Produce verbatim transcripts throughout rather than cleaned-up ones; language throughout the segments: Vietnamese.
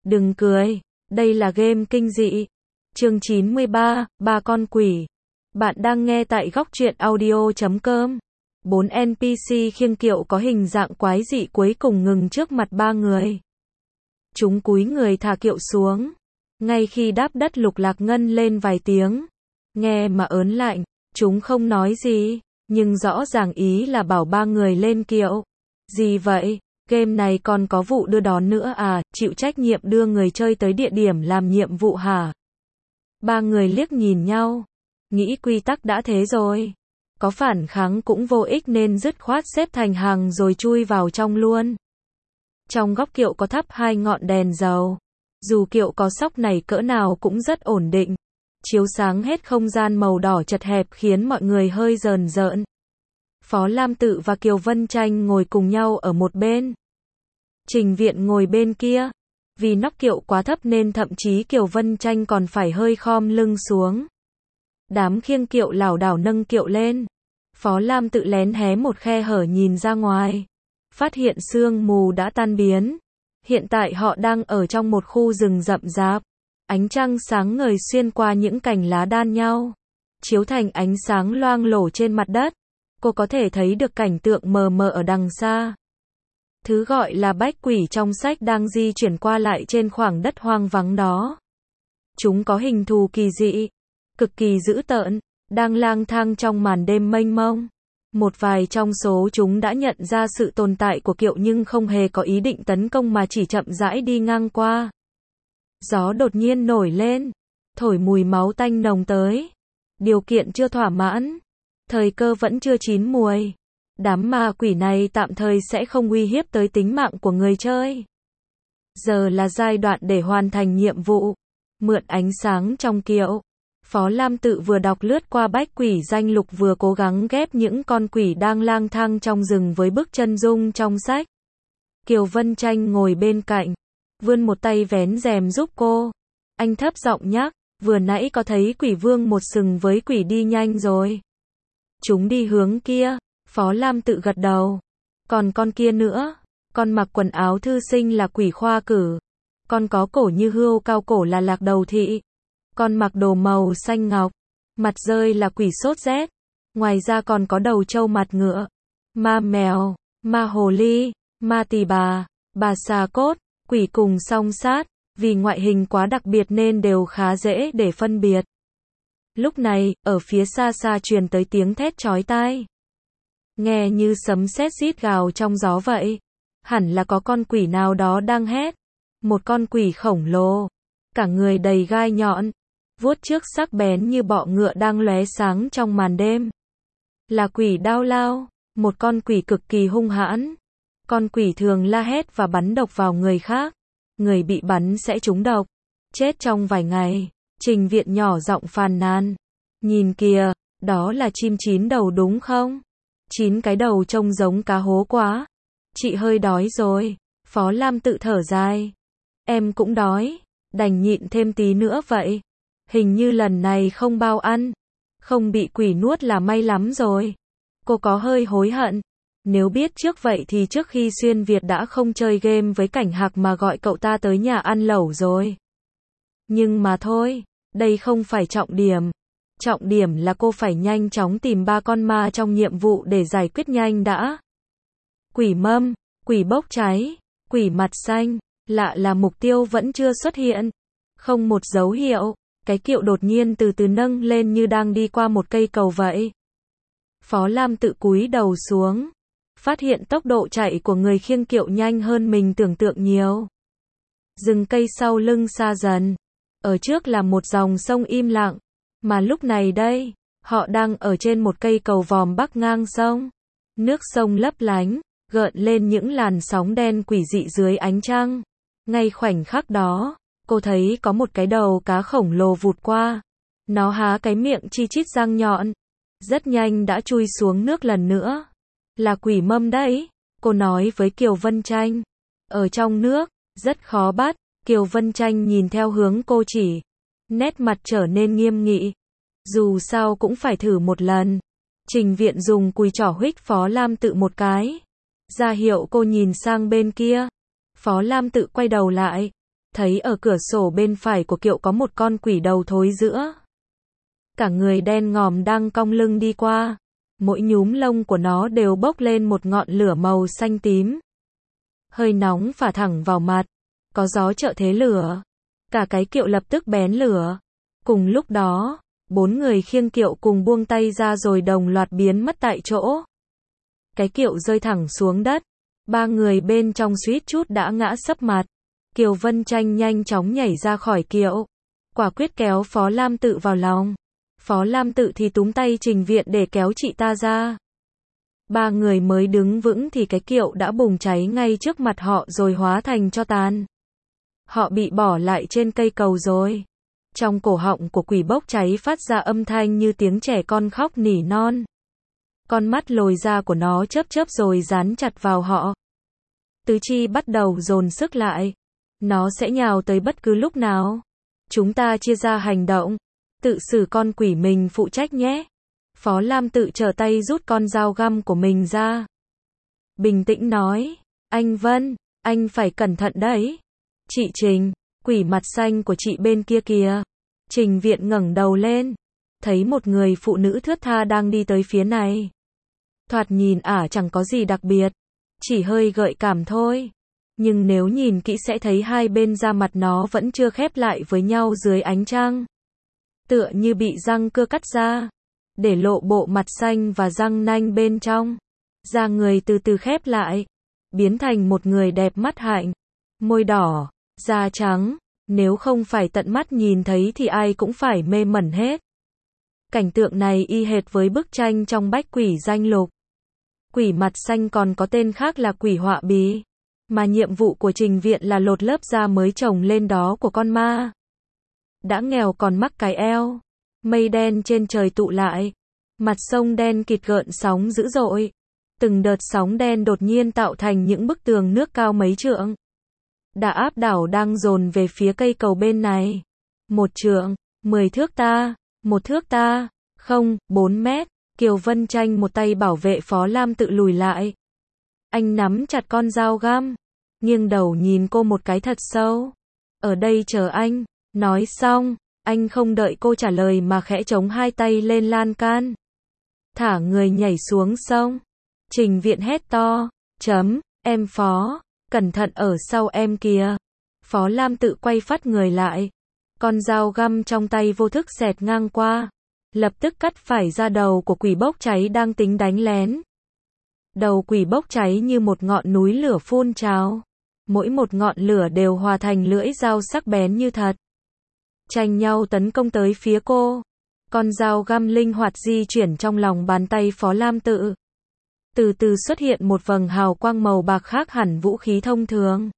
Đừng cười, đây là game kinh dị. Chương chín mươi ba, ba con quỷ. Bạn đang nghe tại góc truyện audio chấm com. Bốn en pê xê khiêng kiệu có hình dạng quái dị cuối cùng ngừng trước mặt ba người. Chúng cúi người thả kiệu xuống. Ngay khi đáp đất Lục Lạc ngân lên vài tiếng. Nghe mà ớn lạnh, chúng không nói gì, nhưng rõ ràng ý là bảo ba người lên kiệu. Gì vậy? Game này còn có vụ đưa đón nữa à, chịu trách nhiệm đưa người chơi tới địa điểm làm nhiệm vụ hả? Ba người liếc nhìn nhau, nghĩ quy tắc đã thế rồi, có phản kháng cũng vô ích nên dứt khoát xếp thành hàng rồi chui vào trong luôn. Trong góc kiệu có thắp hai ngọn đèn dầu, dù kiệu có xóc này cỡ nào cũng rất ổn định, chiếu sáng hết không gian màu đỏ chật hẹp khiến mọi người hơi rờn rợn. Phó Lam Tự và Kiều Vân Tranh ngồi cùng nhau ở một bên. Trình Viện ngồi bên kia. Vì nóc kiệu quá thấp nên thậm chí Kiều Vân Tranh còn phải hơi khom lưng xuống. Đám khiêng kiệu lảo đảo nâng kiệu lên. Phó Lam Tự lén hé một khe hở nhìn ra ngoài. Phát hiện sương mù đã tan biến. Hiện tại họ đang ở trong một khu rừng rậm rạp. Ánh trăng sáng ngời xuyên qua những cành lá đan nhau, chiếu thành ánh sáng loang lổ trên mặt đất. Cô có thể thấy được cảnh tượng mờ mờ ở đằng xa. Thứ gọi là bách quỷ trong sách đang di chuyển qua lại trên khoảng đất hoang vắng đó. Chúng có hình thù kỳ dị, cực kỳ dữ tợn, đang lang thang trong màn đêm mênh mông. Một vài trong số chúng đã nhận ra sự tồn tại của kiệu nhưng không hề có ý định tấn công mà chỉ chậm rãi đi ngang qua. Gió đột nhiên nổi lên, thổi mùi máu tanh nồng tới. Điều kiện chưa thỏa mãn, thời cơ vẫn chưa chín muồi. Đám ma quỷ này tạm thời sẽ không uy hiếp tới tính mạng của người chơi. Giờ là giai đoạn để hoàn thành nhiệm vụ. Mượn ánh sáng trong kiệu, Phó Lam Tự vừa đọc lướt qua bách quỷ danh lục vừa cố gắng ghép những con quỷ đang lang thang trong rừng với bức chân dung trong sách. Kiều Vân Tranh ngồi bên cạnh, vươn một tay vén rèm giúp cô. Anh thấp giọng nhắc, vừa nãy có thấy quỷ vương một sừng với quỷ đi nhanh rồi. Chúng đi hướng kia. Phó Lam Tự gật đầu. Còn con kia nữa, con mặc quần áo thư sinh là quỷ khoa cử. Con có cổ như hươu cao cổ là lạc đầu thị. Con mặc đồ màu xanh ngọc, mặt rơi là quỷ sốt rét. Ngoài ra còn có đầu trâu mặt ngựa, ma mèo, ma hồ ly, ma tỳ bà, bà xà cốt, quỷ cùng song sát. Vì ngoại hình quá đặc biệt nên đều khá dễ để phân biệt. Lúc này, ở phía xa xa truyền tới tiếng thét chói tai. Nghe như sấm sét rít gào trong gió vậy. Hẳn là có con quỷ nào đó đang hét. Một con quỷ khổng lồ, cả người đầy gai nhọn, vuốt trước sắc bén như bọ ngựa đang lóe sáng trong màn đêm. Là quỷ Đao Lao, một con quỷ cực kỳ hung hãn. Con quỷ thường la hét và bắn độc vào người khác. Người bị bắn sẽ trúng độc, chết trong vài ngày. Trình Viện nhỏ giọng phàn nàn. Nhìn kìa, đó là chim chín đầu đúng không? Chín cái đầu trông giống cá hố quá. Chị hơi đói rồi. Phó Lam Tự thở dài. Em cũng đói, đành nhịn thêm tí nữa vậy. Hình như lần này không bao ăn. Không bị quỷ nuốt là may lắm rồi. Cô có hơi hối hận. Nếu biết trước vậy thì trước khi xuyên Việt đã không chơi game với Cảnh Hạc mà gọi cậu ta tới nhà ăn lẩu rồi. Nhưng mà thôi, đây không phải trọng điểm. Trọng điểm là cô phải nhanh chóng tìm ba con ma trong nhiệm vụ để giải quyết nhanh đã. Quỷ mâm, quỷ bốc cháy, quỷ mặt xanh, lạ là mục tiêu vẫn chưa xuất hiện. Không một dấu hiệu, cái kiệu đột nhiên từ từ nâng lên như đang đi qua một cây cầu vậy. Phó Lam Tự cúi đầu xuống, phát hiện tốc độ chạy của người khiêng kiệu nhanh hơn mình tưởng tượng nhiều. Rừng cây sau lưng xa dần, ở trước là một dòng sông im lặng. Mà lúc này đây, họ đang ở trên một cây cầu vòm bắc ngang sông. Nước sông lấp lánh, gợn lên những làn sóng đen quỷ dị dưới ánh trăng. Ngay khoảnh khắc đó, cô thấy có một cái đầu cá khổng lồ vụt qua. Nó há cái miệng chi chít răng nhọn. Rất nhanh đã chui xuống nước lần nữa. Là quỷ mâm đấy, cô nói với Kiều Vân Tranh. Ở trong nước, rất khó bắt. Kiều Vân Tranh nhìn theo hướng cô chỉ. Nét mặt trở nên nghiêm nghị. Dù sao cũng phải thử một lần. Trình Viện dùng cùi trỏ huých Phó Lam Tự một cái. Ra hiệu cô nhìn sang bên kia. Phó Lam Tự quay đầu lại. thấy ở cửa sổ bên phải của kiệu có một con quỷ đầu thối giữa. Cả người đen ngòm đang cong lưng đi qua. Mỗi nhúm lông của nó đều bốc lên một ngọn lửa màu xanh tím. Hơi nóng phả thẳng vào mặt. Có gió trợ thế lửa. Cả cái kiệu lập tức bén lửa. Cùng lúc đó, bốn người khiêng kiệu cùng buông tay ra rồi đồng loạt biến mất tại chỗ. Cái kiệu rơi thẳng xuống đất. Ba người bên trong suýt chút đã ngã sấp mặt. Kiều Vân Tranh nhanh chóng nhảy ra khỏi kiệu. Quả quyết kéo Phó Lam Tự vào lòng. Phó Lam Tự thì túm tay Trình Viện để kéo chị ta ra. Ba người mới đứng vững thì cái kiệu đã bùng cháy ngay trước mặt họ rồi hóa thành tro tàn. Họ bị bỏ lại trên cây cầu rồi. Trong cổ họng của quỷ bốc cháy phát ra âm thanh như tiếng trẻ con khóc nỉ non. Con mắt lồi ra của nó chớp chớp rồi dán chặt vào họ. Tứ chi bắt đầu dồn sức lại. Nó sẽ nhào tới bất cứ lúc nào. Chúng ta chia ra hành động. Tự xử con quỷ mình phụ trách nhé. Phó Lam Tự trở tay rút con dao găm của mình ra. Bình tĩnh nói. Anh Vân, anh phải cẩn thận đấy. Chị Trình, quỷ mặt xanh của chị bên kia kìa. Trình Viện ngẩng đầu lên. Thấy một người phụ nữ thướt tha đang đi tới phía này. Thoạt nhìn ả chẳng có gì đặc biệt. Chỉ hơi gợi cảm thôi. Nhưng nếu nhìn kỹ sẽ thấy hai bên da mặt nó vẫn chưa khép lại với nhau dưới ánh trăng. Tựa như bị răng cưa cắt ra. Để lộ bộ mặt xanh và răng nanh bên trong. Da người từ từ khép lại. Biến thành một người đẹp mắt hạnh. Môi đỏ, da trắng. Nếu không phải tận mắt nhìn thấy thì ai cũng phải mê mẩn hết. Cảnh tượng này y hệt với bức tranh trong Bách Quỷ Danh Lục. Quỷ mặt xanh còn có tên khác là quỷ họa bí. Mà nhiệm vụ của Trình Viện là lột lớp da mới chồng lên đó của con ma. Đã nghèo còn mắc cái eo. Mây đen trên trời tụ lại. Mặt sông đen kịt gợn sóng dữ dội. Từng đợt sóng đen đột nhiên tạo thành những bức tường nước cao mấy trượng. Đã áp đảo đang dồn về phía cây cầu bên này. Một trượng, mười thước ta, một thước ta, không, bốn mét. Kiều Vân Tranh một tay bảo vệ Phó Lam Tự lùi lại. Anh nắm chặt con dao găm. Nghiêng đầu nhìn cô một cái thật sâu. Ở đây chờ anh. Nói xong, anh không đợi cô trả lời mà khẽ chống hai tay lên lan can. Thả người nhảy xuống sông. Trình Viện hét to. Chấm, em Phó. Cẩn thận ở sau em kìa. Phó Lam Tự quay phát người lại. Con dao găm trong tay vô thức xẹt ngang qua. Lập tức cắt phải ra đầu của quỷ bốc cháy đang tính đánh lén. Đầu quỷ bốc cháy như một ngọn núi lửa phun trào. Mỗi một ngọn lửa đều hòa thành lưỡi dao sắc bén như thật. Tranh nhau tấn công tới phía cô. Con dao găm linh hoạt di chuyển trong lòng bàn tay Phó Lam Tự. Từ từ xuất hiện một vầng hào quang màu bạc khác hẳn vũ khí thông thường.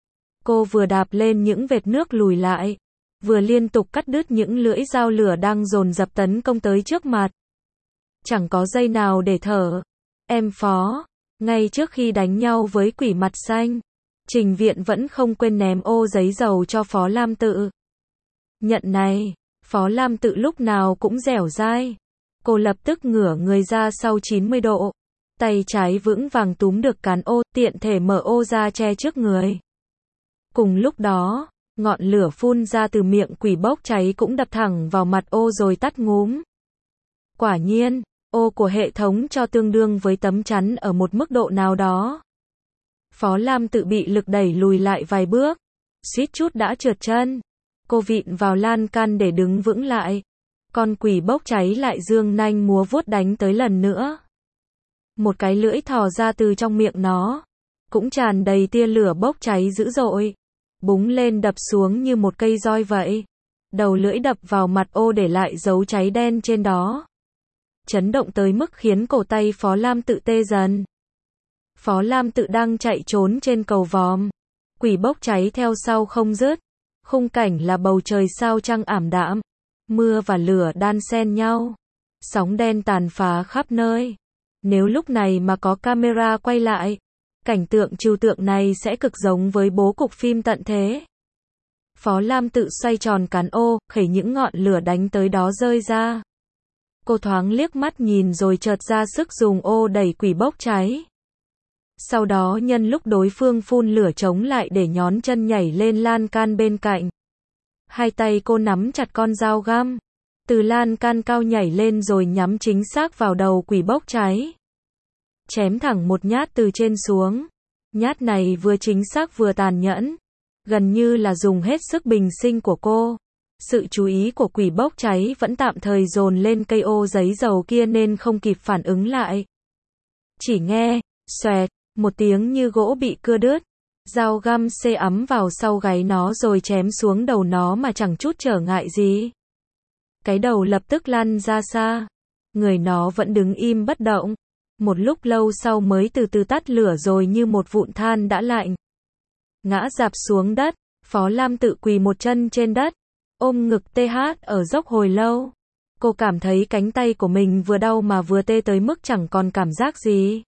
Cô vừa đạp lên những vệt nước lùi lại. Vừa liên tục cắt đứt những lưỡi dao lửa đang dồn dập tấn công tới trước mặt. Chẳng có giây nào để thở. Em Phó. Ngay trước khi đánh nhau với quỷ mặt xanh, Trình Viện vẫn không quên ném ô giấy dầu cho Phó Lam Tự. Nhận này. Phó Lam Tự lúc nào cũng dẻo dai. Cô lập tức ngửa người ra sau chín mươi độ. Tay trái vững vàng túm được cán ô, tiện thể mở ô ra che trước người. Cùng lúc đó, ngọn lửa phun ra từ miệng quỷ bốc cháy cũng đập thẳng vào mặt ô rồi tắt ngúm. Quả nhiên, ô của hệ thống cho tương đương với tấm chắn ở một mức độ nào đó. Phó Lam Tự bị lực đẩy lùi lại vài bước. Suýt chút đã trượt chân. Cô vịn vào lan can để đứng vững lại. Con quỷ bốc cháy lại giương nanh múa vuốt đánh tới lần nữa. Một cái lưỡi thò ra từ trong miệng nó. Cũng tràn đầy tia lửa bốc cháy dữ dội. Búng lên đập xuống như một cây roi vậy. Đầu lưỡi đập vào mặt ô để lại dấu cháy đen trên đó. Chấn động tới mức khiến cổ tay Phó Lam Tự tê dần. Phó Lam Tự đang chạy trốn trên cầu vòm. Quỷ bốc cháy theo sau không dứt. Khung cảnh là bầu trời sao trăng ảm đạm. Mưa và lửa đan xen nhau. Sóng đen tàn phá khắp nơi. Nếu lúc này mà có camera quay lại, cảnh tượng trừu tượng này sẽ cực giống với bố cục phim tận thế. Phó Lam Tự xoay tròn cán ô, khẩy những ngọn lửa đánh tới đó rơi ra. Cô thoáng liếc mắt nhìn rồi chợt ra sức dùng ô đẩy quỷ bốc cháy. Sau đó nhân lúc đối phương phun lửa chống lại để nhón chân nhảy lên lan can bên cạnh. Hai tay cô nắm chặt con dao găm, từ lan can cao nhảy lên rồi nhắm chính xác vào đầu quỷ bốc cháy. Chém thẳng một nhát từ trên xuống. Nhát này vừa chính xác vừa tàn nhẫn, gần như là dùng hết sức bình sinh của cô. Sự chú ý của quỷ bốc cháy vẫn tạm thời dồn lên cây ô giấy dầu kia nên không kịp phản ứng lại. Chỉ nghe, xoẹt, một tiếng như gỗ bị cưa đứt. Dao găm xê ấm vào sau gáy nó rồi chém xuống đầu nó mà chẳng chút trở ngại gì. Cái đầu lập tức lăn ra xa. Người nó vẫn đứng im bất động. Một lúc lâu sau mới từ từ tắt lửa rồi như một vụn than đã lạnh. Ngã rạp xuống đất, Phó Lam tự quỳ một chân trên đất, ôm ngực tê hát ở dốc hồi lâu. Cô cảm thấy cánh tay của mình vừa đau mà vừa tê tới mức chẳng còn cảm giác gì.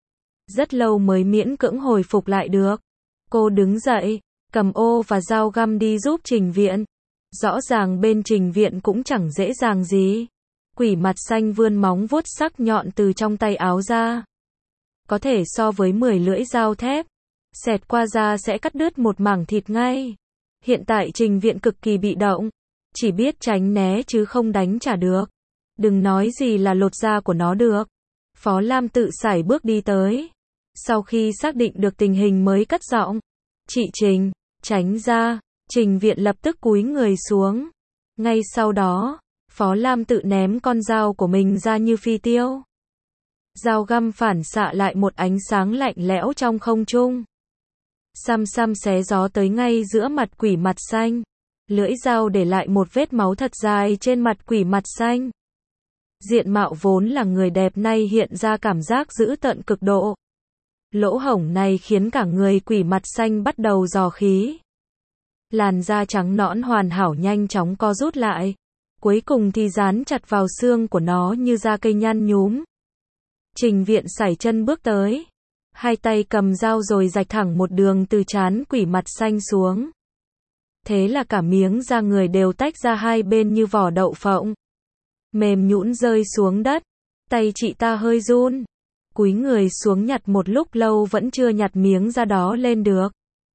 Rất lâu mới miễn cưỡng hồi phục lại được. Cô đứng dậy, cầm ô và dao găm đi giúp Trình Viện. Rõ ràng bên Trình Viện cũng chẳng dễ dàng gì. Quỷ mặt xanh vươn móng vuốt sắc nhọn từ trong tay áo ra. Có thể so với mười lưỡi dao thép. Xẹt qua da sẽ cắt đứt một mảng thịt ngay. Hiện tại Trình Viện cực kỳ bị động. Chỉ biết tránh né chứ không đánh trả được. Đừng nói gì là lột da của nó được. Phó Lam tự sải bước đi tới. Sau khi xác định được tình hình mới cất giọng. Chị Trình, tránh ra. Trình Viện lập tức cúi người xuống. Ngay sau đó, Phó Lam tự ném con dao của mình ra như phi tiêu. Dao găm phản xạ lại một ánh sáng lạnh lẽo trong không trung. Xăm xăm xé gió tới ngay giữa mặt quỷ mặt xanh. Lưỡi dao để lại một vết máu thật dài trên mặt quỷ mặt xanh. Diện mạo vốn là người đẹp nay hiện ra cảm giác dữ tợn cực độ. Lỗ hổng này khiến cả người quỷ mặt xanh bắt đầu rò khí. Làn da trắng nõn hoàn hảo nhanh chóng co rút lại. Cuối cùng thì dán chặt vào xương của nó như da cây nhăn nhúm. Trình Viện sải chân bước tới. Hai tay cầm dao rồi rạch thẳng một đường từ trán quỷ mặt xanh xuống. Thế là cả miếng da người đều tách ra hai bên như vỏ đậu phộng. Mềm nhũn rơi xuống đất. Tay chị ta hơi run. Cúi người xuống nhặt một lúc lâu vẫn chưa nhặt miếng da đó lên được.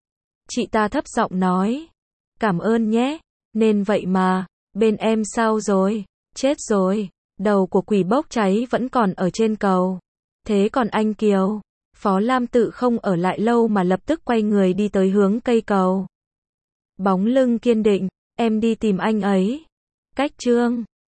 Chị ta thấp giọng nói. Cảm ơn nhé. Nên vậy mà, bên em sao rồi? Chết rồi. Đầu của quỷ bốc cháy vẫn còn ở trên cầu. Thế còn anh Kiều? Phó Lam tự không ở lại lâu mà lập tức quay người đi tới hướng cây cầu. Bóng lưng kiên định, em đi tìm anh ấy. Cách chương